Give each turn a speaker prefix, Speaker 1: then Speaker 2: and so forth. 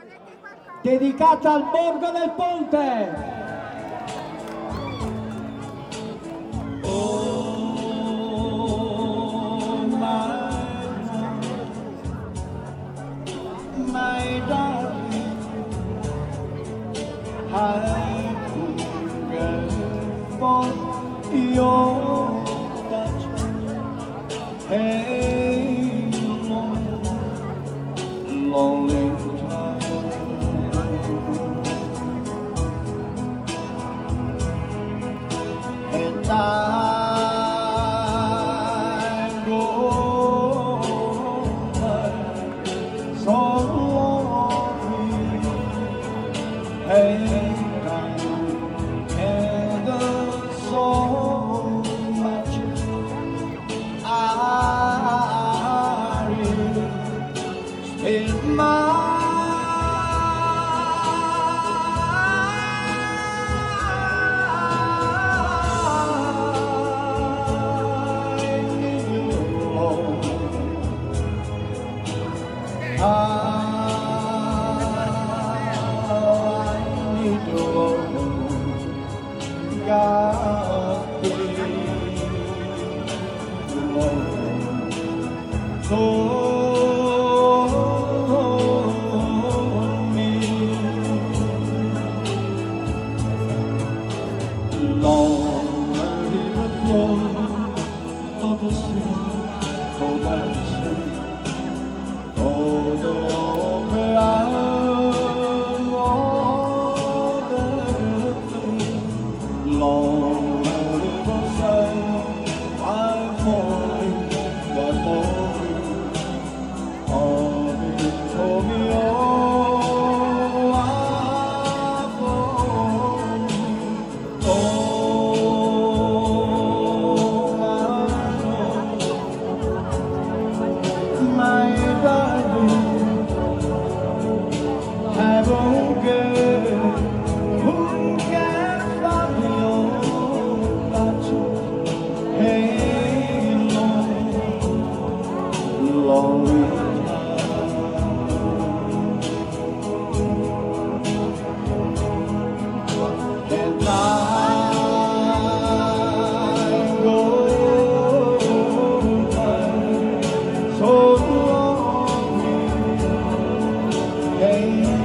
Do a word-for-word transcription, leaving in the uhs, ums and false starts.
Speaker 1: dedicata al Borgo del Ponte.
Speaker 2: My darling, I hunger for your touch. Hey, long, lonely time, and time goes by so lonely. Hey, time and so much I in my I need you, Lord. God, please, Lord. So me, long river flow, of the sea, oh that sea, oh the ocean, all the long river side, I'm falling, but falling. Lonely and I go by so lonely. Hey,